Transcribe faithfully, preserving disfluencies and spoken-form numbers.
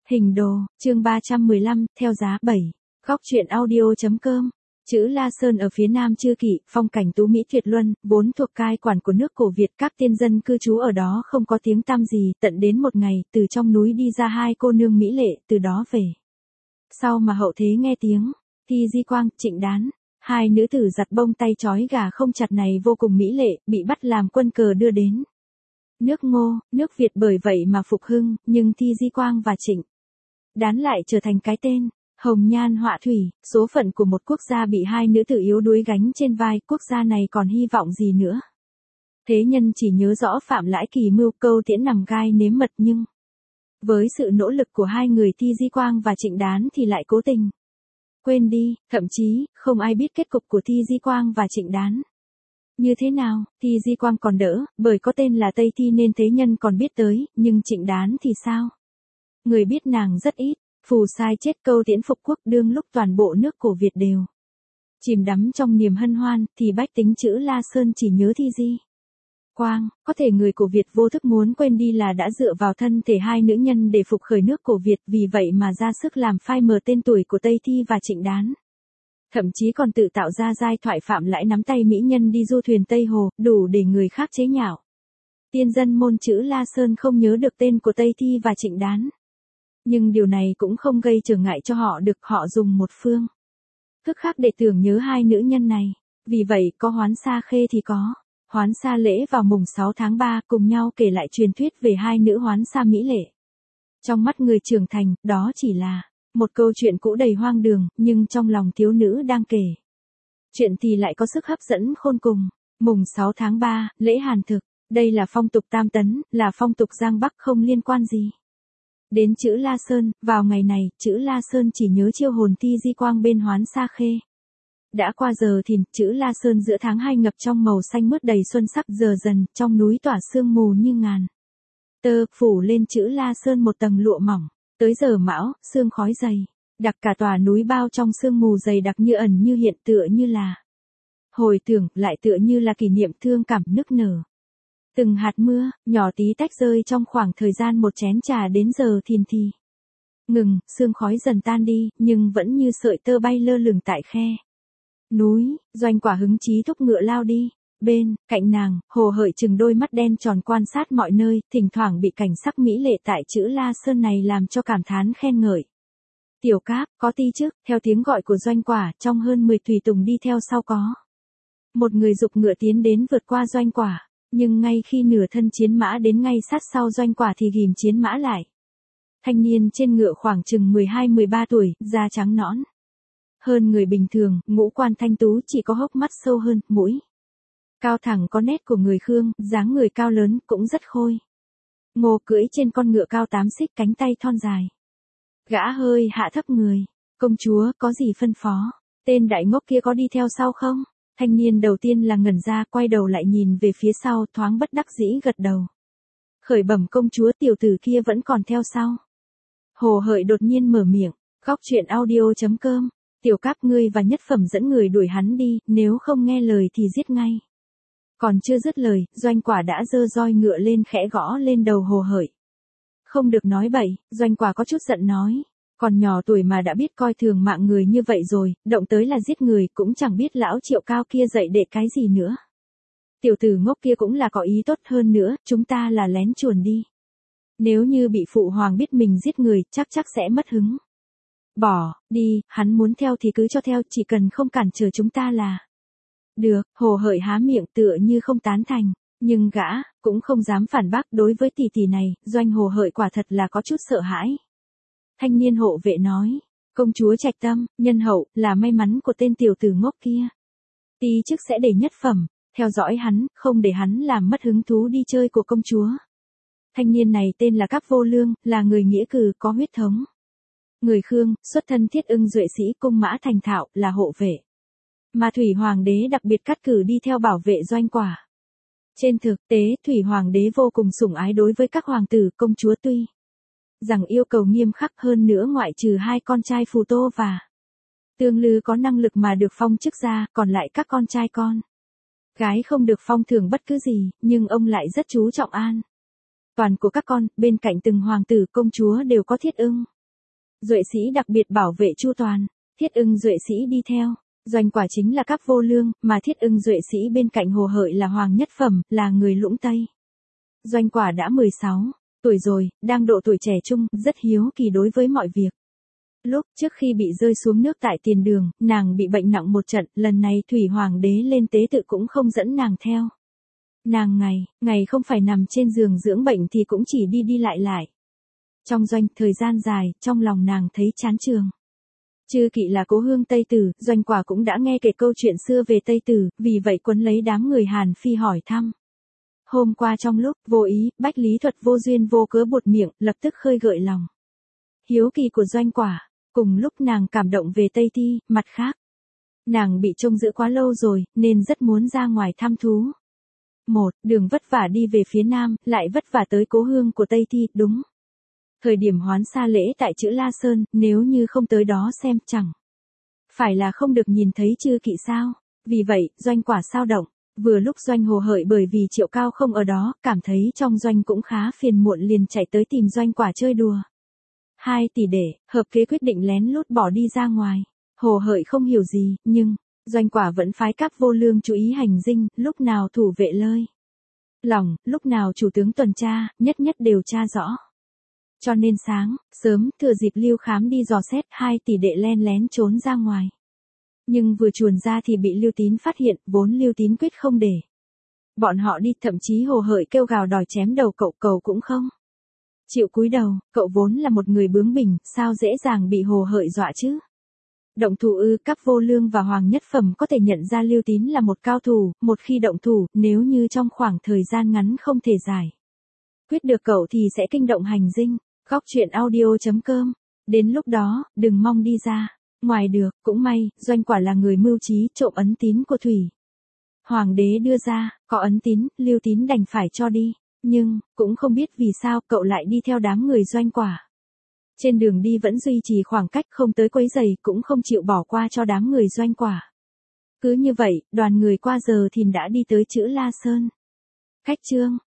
Hình đồ, chương ba trăm mười lăm, theo giá bảy. Góc truyện audio.com. Chữ La Sơn ở phía nam Chư Kỵ, phong cảnh tú mỹ tuyệt luân, vốn thuộc cai quản của nước cổ Việt, các tiên dân cư trú ở đó không có tiếng tăm gì, tận đến một ngày, từ trong núi đi ra hai cô nương mỹ lệ, từ đó về. Sau mà hậu thế nghe tiếng, Thi Di Quang, Trịnh Đán, hai nữ tử giặt bông tay trói gà không chặt này vô cùng mỹ lệ, bị bắt làm quân cờ đưa đến nước Ngô, nước Việt, bởi vậy mà phục hưng, nhưng Thi Di Quang và Trịnh Đán lại trở thành cái tên hồng nhan họa thủy, số phận của một quốc gia bị hai nữ tử yếu đuối gánh trên vai, quốc gia này còn hy vọng gì nữa. Thế nhân chỉ nhớ rõ Phạm Lãi kỳ mưu câu tiễn nằm gai nếm mật, nhưng với sự nỗ lực của hai người Thi Di Quang và Trịnh Đán thì lại cố tình quên đi, thậm chí không ai biết kết cục của Thi Di Quang và Trịnh Đán như thế nào. Thi Di Quang còn đỡ, bởi có tên là Tây Thi nên thế nhân còn biết tới, nhưng Trịnh Đán thì sao? Người biết nàng rất ít. Phù sai chết câu tiễn phục quốc, đương lúc toàn bộ nước cổ Việt đều chìm đắm trong niềm hân hoan, thì bách tính chữ La Sơn chỉ nhớ Thi Di Quang. Có thể người cổ Việt vô thức muốn quên đi là đã dựa vào thân thể hai nữ nhân để phục khởi nước cổ Việt, vì vậy mà ra sức làm phai mờ tên tuổi của Tây Thi và Trịnh Đán. Thậm chí còn tự tạo ra giai thoại Phạm Lãi nắm tay mỹ nhân đi du thuyền Tây Hồ, đủ để người khác chế nhạo. Tiên dân môn chữ La Sơn không nhớ được tên của Tây Thi và Trịnh Đán. Nhưng điều này cũng không gây trở ngại cho họ, được họ dùng một phương thức khác để tưởng nhớ hai nữ nhân này. Vì vậy, có Hoán Sa Khê thì có Hoán Sa Lễ vào mùng sáu tháng ba, cùng nhau kể lại truyền thuyết về hai nữ Hoán Sa mỹ lệ. Trong mắt người trưởng thành, đó chỉ là một câu chuyện cũ đầy hoang đường, nhưng trong lòng thiếu nữ đang kể chuyện thì lại có sức hấp dẫn khôn cùng. Mùng sáu tháng ba, lễ Hàn Thực. Đây là phong tục Tam Tấn, là phong tục Giang Bắc, không liên quan gì đến chữ La Sơn. Vào ngày này, chữ La Sơn chỉ nhớ chiêu hồn Thi Di Quang bên Hoán Sa Khê. Đã qua giờ thìn, chữ La Sơn giữa tháng hai ngập trong màu xanh mướt đầy xuân sắc, giờ dần, trong núi tỏa sương mù như ngàn tơ, phủ lên chữ La Sơn một tầng lụa mỏng. Tới giờ mão, sương khói dày đặc cả tòa núi, bao trong sương mù dày đặc, như ẩn như hiện, tựa như là hồi tưởng, lại tựa như là kỷ niệm thương cảm nức nở. Từng hạt mưa, nhỏ tí tách rơi trong khoảng thời gian một chén trà, đến giờ thìn thì ngừng, sương khói dần tan đi, nhưng vẫn như sợi tơ bay lơ lửng tại khe núi. Doanh Quả hứng chí thúc ngựa lao đi. Bên cạnh nàng, Hồ Hợi chừng đôi mắt đen tròn quan sát mọi nơi, thỉnh thoảng bị cảnh sắc mỹ lệ tại chữ La Sơn này làm cho cảm thán khen ngợi. Tiểu Cáp, có ti trước, theo tiếng gọi của Doanh Quả, trong hơn mười tùy tùng đi theo sau có một người giục ngựa tiến đến vượt qua Doanh Quả. Nhưng ngay khi nửa thân chiến mã đến ngay sát sau Doanh Quả thì ghìm chiến mã lại. Thanh niên trên ngựa khoảng chừng mười hai mười ba tuổi, da trắng nõn hơn người bình thường, ngũ quan thanh tú, chỉ có hốc mắt sâu hơn, mũi cao thẳng có nét của người Khương, dáng người cao lớn, cũng rất khôi ngô, cưỡi trên con ngựa cao tám xích, cánh tay thon dài. Gã hơi hạ thấp người. Công chúa, có gì phân phó? Tên đại ngốc kia có đi theo sau không? Thanh niên đầu tiên là ngẩn ra, quay đầu lại nhìn về phía sau, thoáng bất đắc dĩ gật đầu. Khởi bẩm công chúa, tiểu tử kia vẫn còn theo sau. Hồ Hợi đột nhiên mở miệng. Góc truyện audio.com. Tiểu Cáp, ngươi và Nhất Phẩm dẫn người đuổi hắn đi, nếu không nghe lời thì giết ngay. Còn chưa dứt lời, Doanh Quả đã giơ roi ngựa lên, khẽ gõ lên đầu Hồ Hợi. Không được nói bậy. Doanh Quả có chút giận nói. Còn nhỏ tuổi mà đã biết coi thường mạng người như vậy rồi, động tới là giết người, cũng chẳng biết lão Triệu Cao kia dạy đệ cái gì nữa. Tiểu tử ngốc kia cũng là có ý tốt, hơn nữa, chúng ta là lén chuồn đi. Nếu như bị phụ hoàng biết mình giết người, chắc chắc sẽ mất hứng. Bỏ đi, hắn muốn theo thì cứ cho theo, chỉ cần không cản trở chúng ta là được. Hồ Hợi há miệng tựa như không tán thành, nhưng gã cũng không dám phản bác. Đối với tỷ tỷ này, Doanh Hồ Hợi quả thật là có chút sợ hãi. Thanh niên hộ vệ nói, công chúa trạch tâm, nhân hậu, là may mắn của tên tiểu tử ngốc kia. Tí chức sẽ để Nhất Phẩm theo dõi hắn, không để hắn làm mất hứng thú đi chơi của công chúa. Thanh niên này tên là Cáp Vô Lương, là người nghĩa cử, có huyết thống người Khương, xuất thân Thiết Ưng duệ sĩ, cung mã thành thạo, là hộ vệ mà Thủy Hoàng đế đặc biệt cắt cử đi theo bảo vệ Doanh Quả. Trên thực tế, Thủy Hoàng đế vô cùng sủng ái đối với các hoàng tử, công chúa, tuy rằng yêu cầu nghiêm khắc, hơn nữa ngoại trừ hai con trai Phù Tô và Tương Lư có năng lực mà được phong chức ra, còn lại các con trai con gái không được phong thưởng bất cứ gì, nhưng ông lại rất chú trọng an toàn của các con. Bên cạnh từng hoàng tử công chúa đều có Thiết Ưng Duệ sĩ đặc biệt bảo vệ chu toàn, Thiết Ưng Duệ sĩ đi theo. Doanh Quả chính là Cáp Vô Lương, mà Thiết Ưng Duệ sĩ bên cạnh Hồ Hợi là Hoàng Nhất Phẩm, là người Lũng Tây. Doanh Quả đã mười sáu tuổi rồi, đang độ tuổi trẻ trung, rất hiếu kỳ đối với mọi việc. Lúc trước khi bị rơi xuống nước tại tiền đường, nàng bị bệnh nặng một trận, lần này Thủy Hoàng đế lên tế tự cũng không dẫn nàng theo. Nàng ngày, ngày không phải nằm trên giường dưỡng bệnh thì cũng chỉ đi đi lại lại. Trong doanh, thời gian dài, trong lòng nàng thấy chán trường. Chư Kỵ là cố hương Tây Tử, Doanh Quả cũng đã nghe kể câu chuyện xưa về Tây Tử, vì vậy quấn lấy đám người Hàn Phi hỏi thăm. Hôm qua trong lúc, vô ý, Bách Lý Thuật vô duyên vô cớ buột miệng, lập tức khơi gợi lòng hiếu kỳ của Doanh Quả. Cùng lúc nàng cảm động về Tây Thi, mặt khác, nàng bị trông giữ quá lâu rồi, nên rất muốn ra ngoài thăm thú. Một, đường vất vả đi về phía Nam, lại vất vả tới cố hương của Tây Thi, đúng. Thời điểm hoán sa lễ tại Chữ La Sơn, nếu như không tới đó xem chẳng phải là không được nhìn thấy Chư Kỵ sao. Vì vậy, Doanh Quả sao động. Vừa lúc Doanh Hồ Hợi bởi vì Triệu Cao không ở đó, cảm thấy trong doanh cũng khá phiền muộn liền chạy tới tìm Doanh Quả chơi đùa. Hai tỷ đệ, hợp kế quyết định lén lút bỏ đi ra ngoài. Hồ Hợi không hiểu gì, nhưng Doanh Quả vẫn phái Cáp Vô Lương chú ý hành dinh, lúc nào thủ vệ lơi lòng, lúc nào chủ tướng tuần tra, nhất nhất đều tra rõ. Cho nên sáng, sớm, thừa dịp Lưu Khám đi dò xét, hai tỷ đệ len lén trốn ra ngoài. Nhưng vừa chuồn ra thì bị Lưu Tín phát hiện, vốn Lưu Tín quyết không để bọn họ đi, thậm chí Hồ Hợi kêu gào đòi chém đầu cậu, cậu cũng không chịu cúi đầu. Cậu vốn là một người bướng bỉnh, sao dễ dàng bị Hồ Hợi dọa chứ. Động thủ ư? Cáp Vô Lương và Hoàng Nhất Phẩm có thể nhận ra Lưu Tín là một cao thủ, một khi động thủ, nếu như trong khoảng thời gian ngắn không thể giải quyết được cậu thì sẽ kinh động hành dinh. Góc truyện audio chấm com. Đến lúc đó, đừng mong đi ra ngoài được. Cũng may, Doanh Quả là người mưu trí, trộm ấn tín của Thủy Hoàng đế đưa ra, có ấn tín, Lưu Tín đành phải cho đi. Nhưng, cũng không biết vì sao cậu lại đi theo đám người Doanh Quả. Trên đường đi vẫn duy trì khoảng cách, không tới quấy rầy, cũng không chịu bỏ qua cho đám người Doanh Quả. Cứ như vậy, đoàn người qua giờ thìn đã đi tới Chữ La Sơn. Cách chương